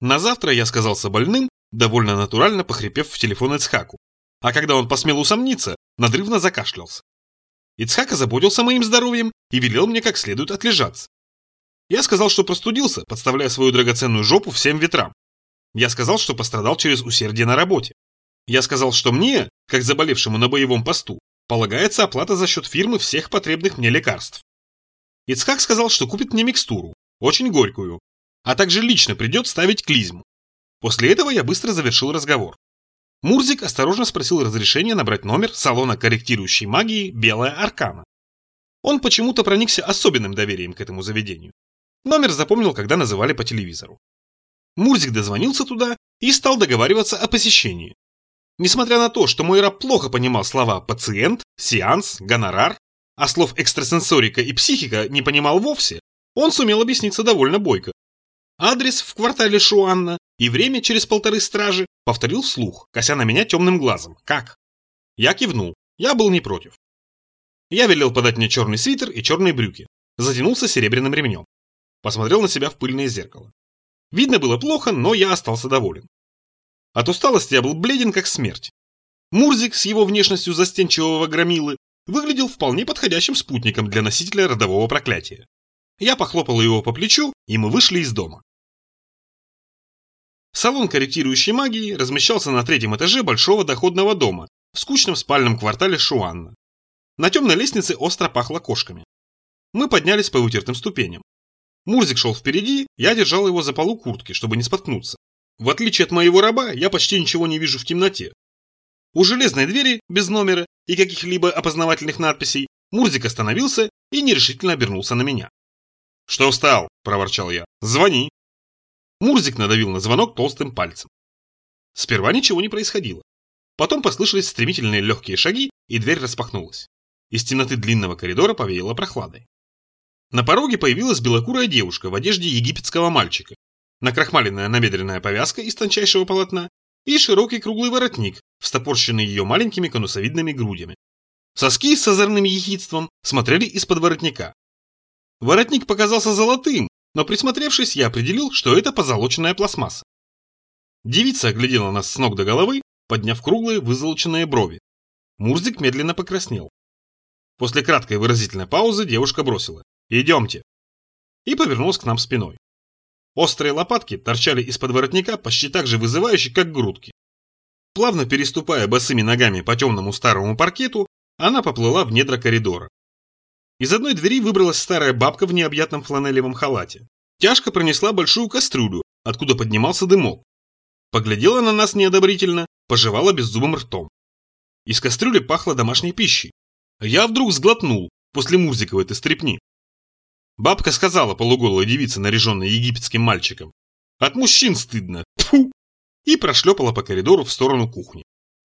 На завтра я сказался больным, довольно натурально похрипев в телефон Ицхаку. А когда он посмел усомниться, надрывно закашлялся. Ицхак озаботился моим здоровьем и велел мне как следует отлежаться. Я сказал, что простудился, подставляя свою драгоценную жопу всем ветрам. Я сказал, что пострадал через усердие на работе. Я сказал, что мне, как заболевшему на боевом посту, полагается оплата за счет фирмы всех потребных мне лекарств. Ицхак сказал, что купит мне микстуру, очень горькую, а также лично придет ставить клизму. После этого я быстро завершил разговор. Мурзик осторожно спросил разрешения набрать номер салона корректирующей магии «Белая Аркана». Он почему-то проникся особенным доверием к этому заведению. Номер запомнил, когда называли по телевизору. Мурзик дозвонился туда и стал договариваться о посещении. Несмотря на то, что мой раб плохо понимал слова «пациент», «сеанс», «гонорар», а слов «экстрасенсорика» и «психика» не понимал вовсе, он сумел объясниться довольно бойко. Адрес в квартале Шуанна и время через 1,5 стражи повторил вслух, кося на меня темным глазом. Как? Я кивнул. Я был не против. Я велел подать мне черный свитер и черные брюки. Затянулся серебряным ремнем. Посмотрел на себя в пыльное зеркало. Видно было плохо, но я остался доволен. От усталости я был бледен, как смерть. Мурзик с его внешностью застенчивого громилы выглядел вполне подходящим спутником для носителя родового проклятия. Я похлопал его по плечу, и мы вышли из дома. Салон корректирующей магии размещался на 3-м этаже большого доходного дома в скучном спальном квартале Шуанна. На темной лестнице остро пахло кошками. Мы поднялись по вытертым ступеням. Мурзик шел впереди, я держал его за полу куртки, чтобы не споткнуться. В отличие от моего раба, я почти ничего не вижу в темноте. У железной двери, без номера и каких-либо опознавательных надписей, Мурзик остановился и нерешительно обернулся на меня. «Что встал?» – проворчал я. «Звони!» Мурзик надавил на звонок толстым пальцем. Сперва ничего не происходило. Потом послышались стремительные легкие шаги, и дверь распахнулась. Из темноты длинного коридора повеяло прохладой. На пороге появилась белокурая девушка в одежде египетского мальчика, накрахмаленная набедренная повязка из тончайшего полотна и широкий круглый воротник, встопорщенный ее маленькими конусовидными грудями. Соски с озорным ехидством смотрели из-под воротника. Воротник показался золотым, но присмотревшись, я определил, что это позолоченная пластмасса. Девица оглядела нас с ног до головы, подняв круглые вызолоченные брови. Мурзик медленно покраснел. После краткой выразительной паузы девушка бросила: «Идемте!» и повернулась к нам спиной. Острые лопатки торчали из-под воротника почти так же вызывающе, как грудки. Плавно переступая босыми ногами по темному старому паркету, она поплыла в недра коридора. Из одной двери выбралась старая бабка в необъятном фланелевом халате. Тяжко пронесла большую кастрюлю, откуда поднимался дымок. Поглядела на нас неодобрительно, пожевала беззубым ртом. Из кастрюли пахло домашней пищей. Я вдруг сглотнул после Мурзиковой этой стряпни. Бабка сказала полуголой девице, наряженной египетским мальчиком: «От мужчин стыдно! Тьфу!» и прошлепала по коридору в сторону кухни.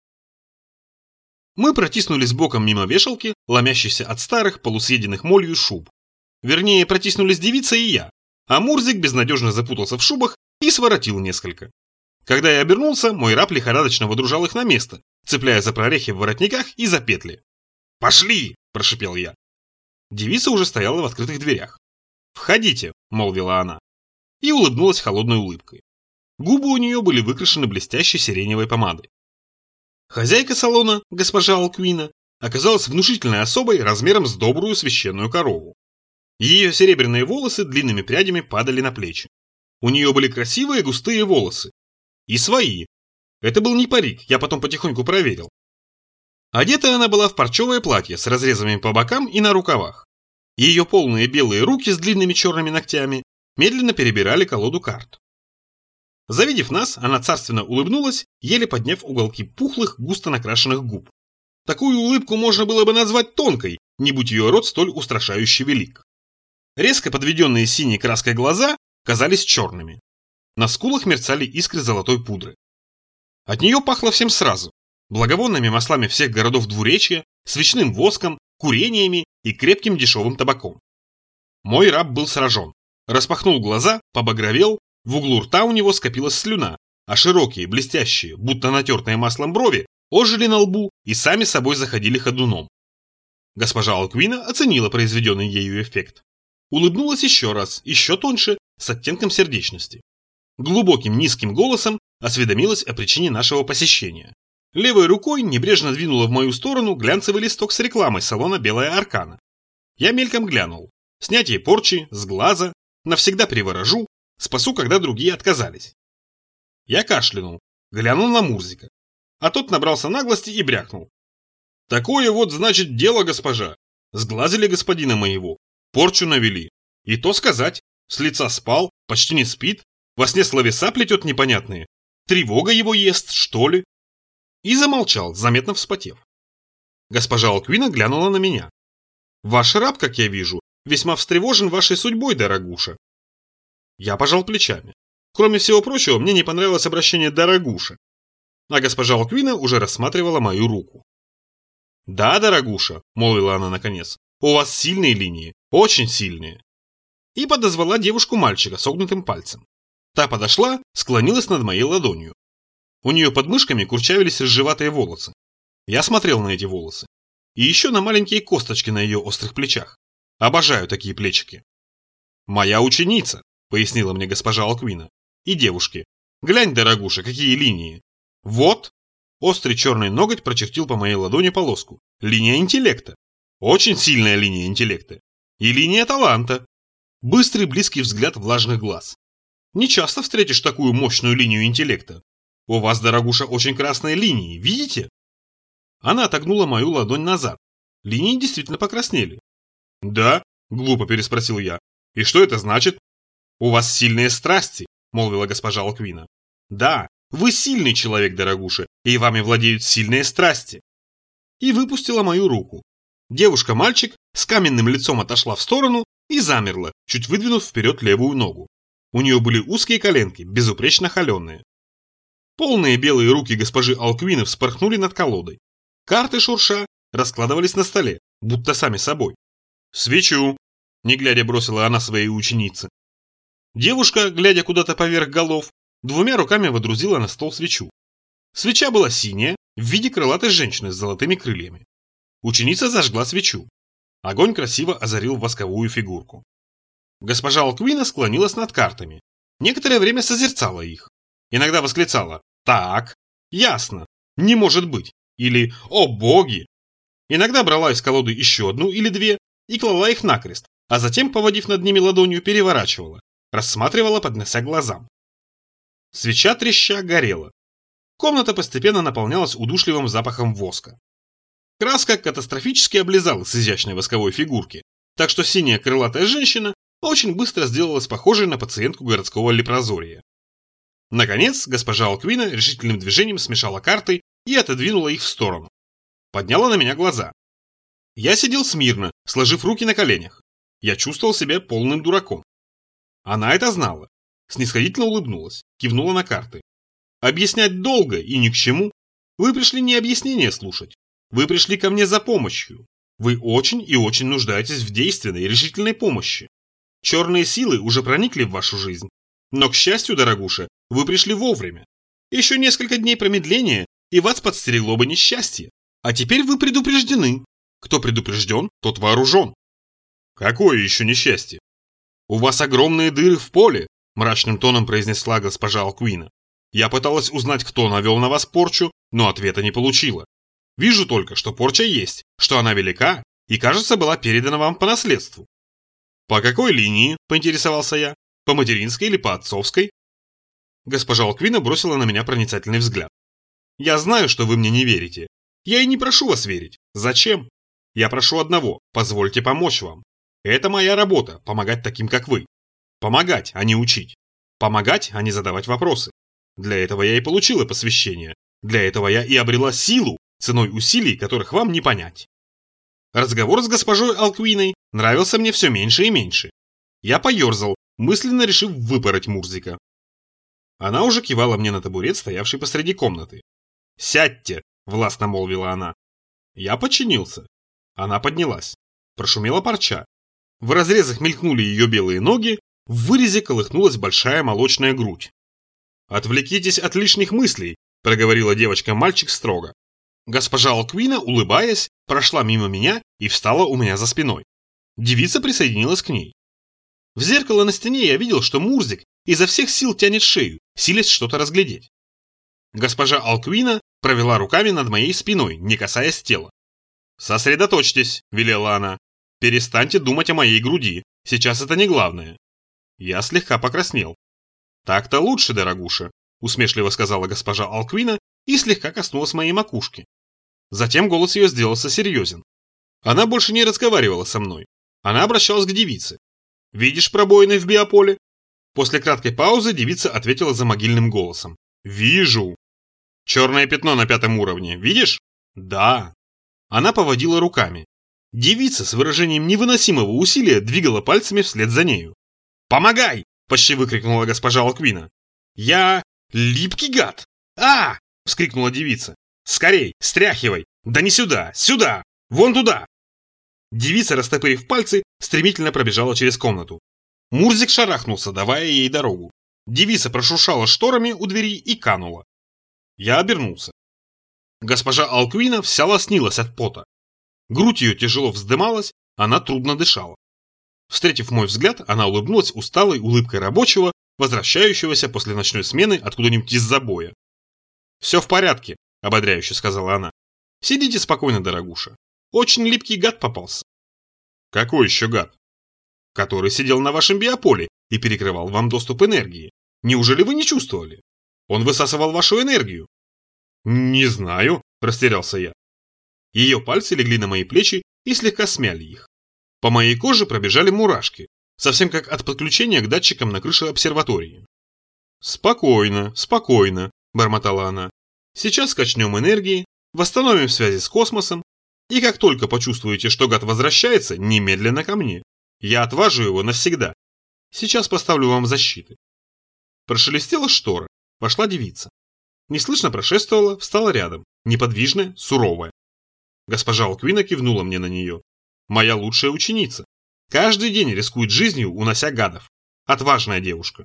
Мы протиснулись боком мимо вешалки, ломящейся от старых, полусъеденных молью шуб. Вернее, протиснулись девица и я, а Мурзик безнадежно запутался в шубах и своротил несколько. Когда я обернулся, мой раб лихорадочно водружал их на место, цепляя за прорехи в воротниках и за петли. «Пошли!» – прошипел я. Девица уже стояла в открытых дверях. «Входите!» – молвила она. И улыбнулась холодной улыбкой. Губы у нее были выкрашены блестящей сиреневой помадой. Хозяйка салона, госпожа Алквина, оказалась внушительной особой размером с добрую священную корову. Ее серебряные волосы длинными прядями падали на плечи. У нее были красивые густые волосы. И свои. Это был не парик, я потом потихоньку проверил. Одета она была в парчевое платье с разрезами по бокам и на рукавах. Ее полные белые руки с длинными черными ногтями медленно перебирали колоду карт. Завидев нас, она царственно улыбнулась, еле подняв уголки пухлых, густо накрашенных губ. Такую улыбку можно было бы назвать тонкой, не будь ее рот столь устрашающе велик. Резко подведенные синей краской глаза казались черными. На скулах мерцали искры золотой пудры. От нее пахло всем сразу: благовонными маслами всех городов двуречья, свечным воском, курениями и крепким дешевым табаком. Мой раб был сражен. Распахнул глаза, побагровел, в углу рта у него скопилась слюна, а широкие, блестящие, будто натертые маслом брови ожили на лбу и сами собой заходили ходуном. Госпожа Алквина оценила произведенный ею эффект. Улыбнулась еще раз, еще тоньше, с оттенком сердечности. Глубоким низким голосом осведомилась о причине нашего посещения. Левой рукой небрежно двинула в мою сторону глянцевый листок с рекламой салона «Белая Аркана». Я мельком глянул. Снятие порчи, с глаза, навсегда приворожу, спасу, когда другие отказались. Я кашлянул, глянул на Мурзика. А тот набрался наглости и брякнул. Такое вот, значит, дело, госпожа. Сглазили господина моего, порчу навели. И то сказать, с лица спал, почти не спит, во сне словеса плетет непонятные. Тревога его ест, что ли? И замолчал, заметно вспотев. Госпожа Алквина глянула на меня. Ваш раб, как я вижу, весьма встревожен вашей судьбой, дорогуша. Я пожал плечами. Кроме всего прочего, мне не понравилось обращение «дорогуша». А госпожа Алквина уже рассматривала мою руку. «Да, дорогуша», — молвила она наконец, — «у вас сильные линии, очень сильные». И подозвала девушку-мальчика согнутым пальцем. Та подошла, склонилась над моей ладонью. У нее под мышками курчавились рыжеватые волосы. Я смотрел на эти волосы. И еще на маленькие косточки на ее острых плечах. Обожаю такие плечики. «Моя ученица», — пояснила мне госпожа Алквина. «И девушки, глянь, дорогуша, какие линии. Вот». Острый черный ноготь прочертил по моей ладони полоску. Линия интеллекта. Очень сильная линия интеллекта. И линия таланта. Быстрый близкий взгляд влажных глаз. Не часто встретишь такую мощную линию интеллекта. У вас, дорогуша, очень красные линии, видите? Она отогнула мою ладонь назад. Линии действительно покраснели. «Да?» – глупо переспросил я. «И что это значит?» «У вас сильные страсти», – молвила госпожа Алквина. «Да, вы сильный человек, дорогуша, и вами владеют сильные страсти». И выпустила мою руку. Девушка-мальчик с каменным лицом отошла в сторону и замерла, чуть выдвинув вперед левую ногу. У нее были узкие коленки, безупречно холеные. Полные белые руки госпожи Алквины вспорхнули над колодой. Карты шурша раскладывались на столе, будто сами собой. «Свечу!» – не глядя бросила она своей ученице. Девушка, глядя куда-то поверх голов, двумя руками водрузила на стол свечу. Свеча была синяя, в виде крылатой женщины с золотыми крыльями. Ученица зажгла свечу. Огонь красиво озарил восковую фигурку. Госпожа Алквина склонилась над картами. Некоторое время созерцала их. Иногда восклицала «Так, ясно, не может быть» или «О боги!». Иногда брала из колоды еще одну или две и клала их накрест, а затем, поводив над ними ладонью, переворачивала, рассматривала, поднося глазам. Свеча треща горела. Комната постепенно наполнялась удушливым запахом воска. Краска катастрофически облизала с изящной восковой фигурки, так что синяя крылатая женщина очень быстро сделалась похожей на пациентку городского лепрозория. Наконец, госпожа Алквина решительным движением смешала карты и отодвинула их в сторону. Подняла на меня глаза. Я сидел смирно, сложив руки на коленях. Я чувствовал себя полным дураком. Она это знала. Снисходительно улыбнулась, кивнула на карты. Объяснять долго и ни к чему. Вы пришли не объяснение слушать. Вы пришли ко мне за помощью. Вы очень и очень нуждаетесь в действенной и решительной помощи. Черные силы уже проникли в вашу жизнь. Но, к счастью, дорогуша, вы пришли вовремя. Еще несколько дней промедления, и вас подстерегло бы несчастье. А теперь вы предупреждены. Кто предупрежден, тот вооружен. Какое еще несчастье? У вас огромные дыры в поле, мрачным тоном произнесла госпожа Алквина. Я пыталась узнать, кто навел на вас порчу, но ответа не получила. Вижу только, что порча есть, что она велика и, кажется, была передана вам по наследству. По какой линии, поинтересовался я, по материнской или по отцовской? Госпожа Алквина бросила на меня проницательный взгляд. Я знаю, что вы мне не верите. Я и не прошу вас верить. Зачем? Я прошу одного, позвольте помочь вам. Это моя работа, помогать таким, как вы. Помогать, а не учить. Помогать, а не задавать вопросы. Для этого я и получила посвящение. Для этого я и обрела силу, ценой усилий, которых вам не понять. Разговор с госпожой Алквиной нравился мне все меньше и меньше. Я поерзал, мысленно решив выпороть Мурзика. Она уже кивала мне на табурет, стоявший посреди комнаты. «Сядьте!» – властно молвила она. Я подчинился. Она поднялась. Прошумела парча. В разрезах мелькнули ее белые ноги, в вырезе колыхнулась большая молочная грудь. «Отвлекитесь от лишних мыслей», – проговорила девочка-мальчик строго. Госпожа Алквина, улыбаясь, прошла мимо меня и встала у меня за спиной. Девица присоединилась к ней. В зеркало на стене я видел, что Мурзик изо всех сил тянет шею, силясь что-то разглядеть. Госпожа Алквина провела руками над моей спиной, не касаясь тела. «Сосредоточьтесь», – велела она. «Перестаньте думать о моей груди, сейчас это не главное». Я слегка покраснел. «Так-то лучше, дорогуша», – усмешливо сказала госпожа Алквина и слегка коснулась моей макушки. Затем голос ее сделался серьезен. Она больше не разговаривала со мной. Она обращалась к девице. «Видишь пробоины в биополе?» После краткой паузы девица ответила за могильным голосом. «Вижу». «Черное пятно на 5-м уровне, видишь?» «Да». Она поводила руками. Девица с выражением невыносимого усилия двигала пальцами вслед за нею. «Помогай!» – почти выкрикнула госпожа Алквина. «Я... липкий гад!» «А!» – вскрикнула девица. «Скорей, стряхивай! Да не сюда, сюда! Вон туда!» Девица, растопырив пальцы, стремительно пробежала через комнату. Мурзик шарахнулся, давая ей дорогу. Девица прошуршала шторами у двери и канула. Я обернулся. Госпожа Алквина вся лоснилась от пота. Грудь ее тяжело вздымалась, она трудно дышала. Встретив мой взгляд, она улыбнулась усталой улыбкой рабочего, возвращающегося после ночной смены откуда-нибудь из забоя. «Все в порядке», – ободряюще сказала она. «Сидите спокойно, дорогуша. Очень липкий гад попался». «Какой еще гад?» «Который сидел на вашем биополе и перекрывал вам доступ энергии. Неужели вы не чувствовали? Он высасывал вашу энергию». «Не знаю», – растерялся я. Ее пальцы легли на мои плечи и слегка смяли их. По моей коже пробежали мурашки, совсем как от подключения к датчикам на крыше обсерватории. «Спокойно, спокойно», – бормотала она. «Сейчас качнем энергии, восстановим связи с космосом, и как только почувствуете, что гад возвращается, немедленно ко мне. Я отважу его навсегда. Сейчас поставлю вам защиты». Прошелестела штора, вошла девица. Неслышно прошествовала, встала рядом, неподвижная, суровая. Госпожа Алквина кивнула мне на нее. Моя лучшая ученица. Каждый день рискует жизнью, унося гадов. Отважная девушка.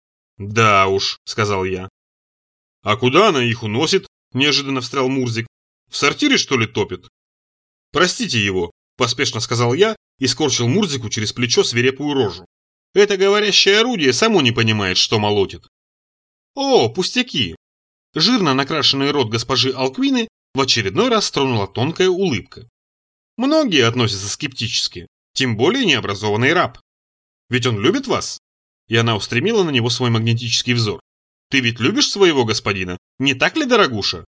«Да уж», — сказал я. «А куда она их уносит?» – неожиданно встрял Мурзик. «В сортире, что ли, топит?» «Простите его», – поспешно сказал я и скорчил Мурзику через плечо свирепую рожу. «Это говорящее орудие само не понимает, что молотит». «О, пустяки!» Жирно накрашенный рот госпожи Алквины в очередной раз тронула тонкая улыбка. «Многие относятся скептически, тем более необразованный раб. Ведь он любит вас?» И она устремила на него свой магнетический взор. «Ты ведь любишь своего господина, не так ли, дорогуша?»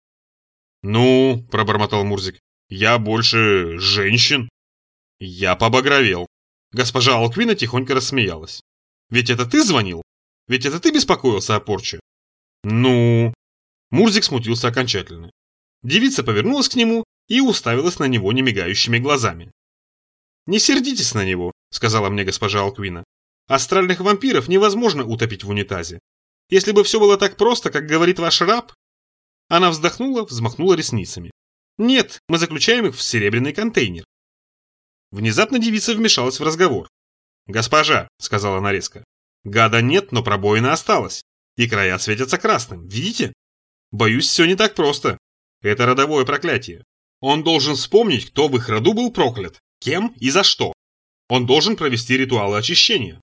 «Ну», – пробормотал Мурзик, – «я больше женщин». Я побагровел. Госпожа Алквина тихонько рассмеялась. «Ведь это ты звонил? Ведь это ты беспокоился о порче?» «Ну...» Мурзик смутился окончательно. Девица повернулась к нему и уставилась на него немигающими глазами. «Не сердитесь на него», – сказала мне госпожа Алквина. «Астральных вампиров невозможно утопить в унитазе. Если бы все было так просто, как говорит ваш раб...» Она вздохнула, взмахнула ресницами. «Нет, мы заключаем их в серебряный контейнер». Внезапно девица вмешалась в разговор. «Госпожа», – сказала она резко, – «гада нет, но пробоина осталась, и края светятся красным, видите? Боюсь, все не так просто. Это родовое проклятие. Он должен вспомнить, кто в их роду был проклят, кем и за что. Он должен провести ритуалы очищения».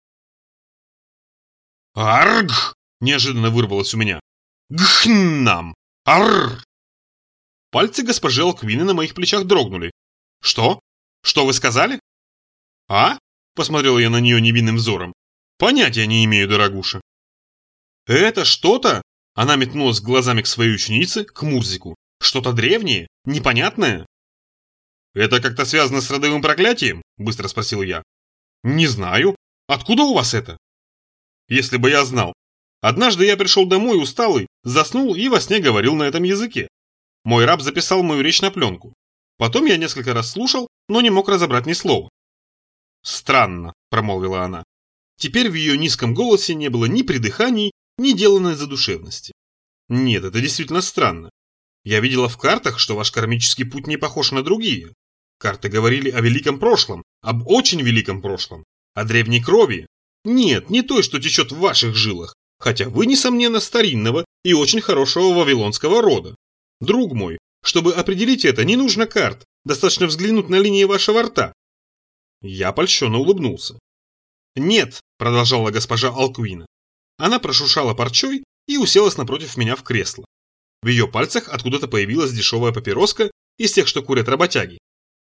«Арг!» – неожиданно вырвалось у меня. «Гхнам! Арр!» Пальцы госпожи Алквины на моих плечах дрогнули. «Что? Что вы сказали?» «А?» – посмотрел я на нее невинным взором. «Понятия не имею, дорогуша». «Это что-то?» – она метнулась глазами к своей ученице, к Мурзику. «Что-то древнее? Непонятное?» «Это как-то связано с родовым проклятием?» – быстро спросил я. «Не знаю. Откуда у вас это?» «Если бы я знал. Однажды я пришел домой усталый, заснул и во сне говорил на этом языке. Мой раб записал мою речь на пленку. Потом я несколько раз слушал, но не мог разобрать ни слова». «Странно», – промолвила она. Теперь в ее низком голосе не было ни придыханий, ни деланной задушевности. «Нет, это действительно странно. Я видела в картах, что ваш кармический путь не похож на другие. Карты говорили о великом прошлом, об очень великом прошлом, о древней крови. Нет, не той, что течет в ваших жилах, хотя вы, несомненно, старинного и очень хорошего вавилонского рода. Друг мой, чтобы определить это, не нужно карт, достаточно взглянуть на линии вашего рта». Я польщенно улыбнулся. «Нет», – продолжала госпожа Алквина, Она прошуршала парчой и уселась напротив меня в кресло. В ее пальцах откуда-то появилась дешевая папироска из тех, что курят работяги.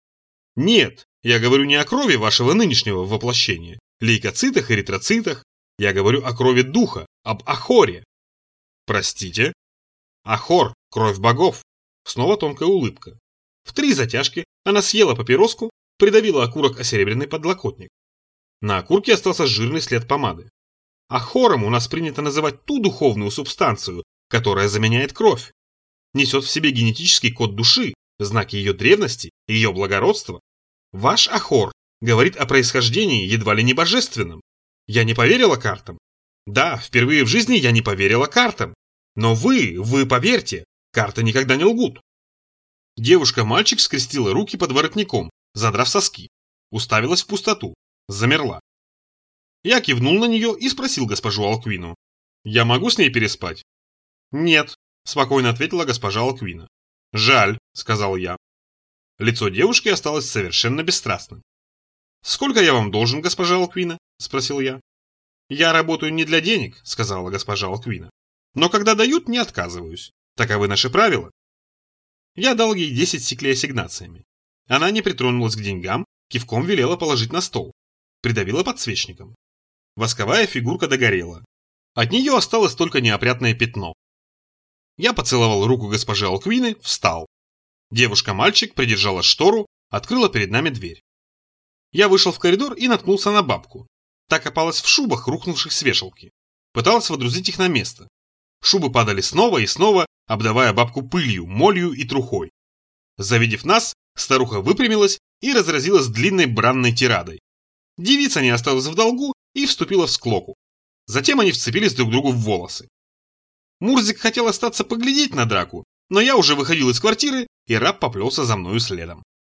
Нет, я говорю не о крови вашего нынешнего воплощения, лейкоцитах, эритроцитах. Я говорю о крови духа, об Ахоре. Простите? Ахор, кровь богов. Снова тонкая улыбка. В 3 затяжки она съела папироску, придавила окурок о серебряный подлокотник. На окурке остался жирный след помады. Ахором у нас принято называть ту духовную субстанцию, которая заменяет кровь. Несет в себе генетический код души, знаки ее древности и ее благородства. Ваш Ахор говорит о происхождении едва ли не божественном. Я не поверила картам. Да, впервые в жизни я не поверила картам. Но вы поверьте, карты никогда не лгут. Девушка-мальчик скрестила руки под воротником, задрав соски. Уставилась в пустоту. Замерла. Я кивнул на нее и спросил госпожу Алквину. Я могу с ней переспать? Нет, спокойно ответила госпожа Алквина. Жаль, сказал я. Лицо девушки осталось совершенно бесстрастным. «Сколько я вам должен, госпожа Алквина?» – спросил я. «Я работаю не для денег», – сказала госпожа Алквина. «Но когда дают, не отказываюсь. Таковы наши правила». Я дал ей 10 сиклей ассигнациями. Она не притронулась к деньгам, кивком велела положить на стол. Придавила подсвечником. Восковая фигурка догорела. От нее осталось только неопрятное пятно. Я поцеловал руку госпожи Алквины, встал. Девушка-мальчик придержала штору, открыла перед нами дверь. Я вышел в коридор и наткнулся на бабку. Та копалась в шубах, рухнувших с вешалки. Пыталась водрузить их на место. Шубы падали снова и снова, обдавая бабку пылью, молью и трухой. Завидев нас, старуха выпрямилась и разразилась длинной бранной тирадой. Девица не осталась в долгу и вступила в склоку. Затем они вцепились друг другу в волосы. Мурзик хотел остаться поглядеть на драку, но я уже выходил из квартиры, и раб поплелся за мною следом.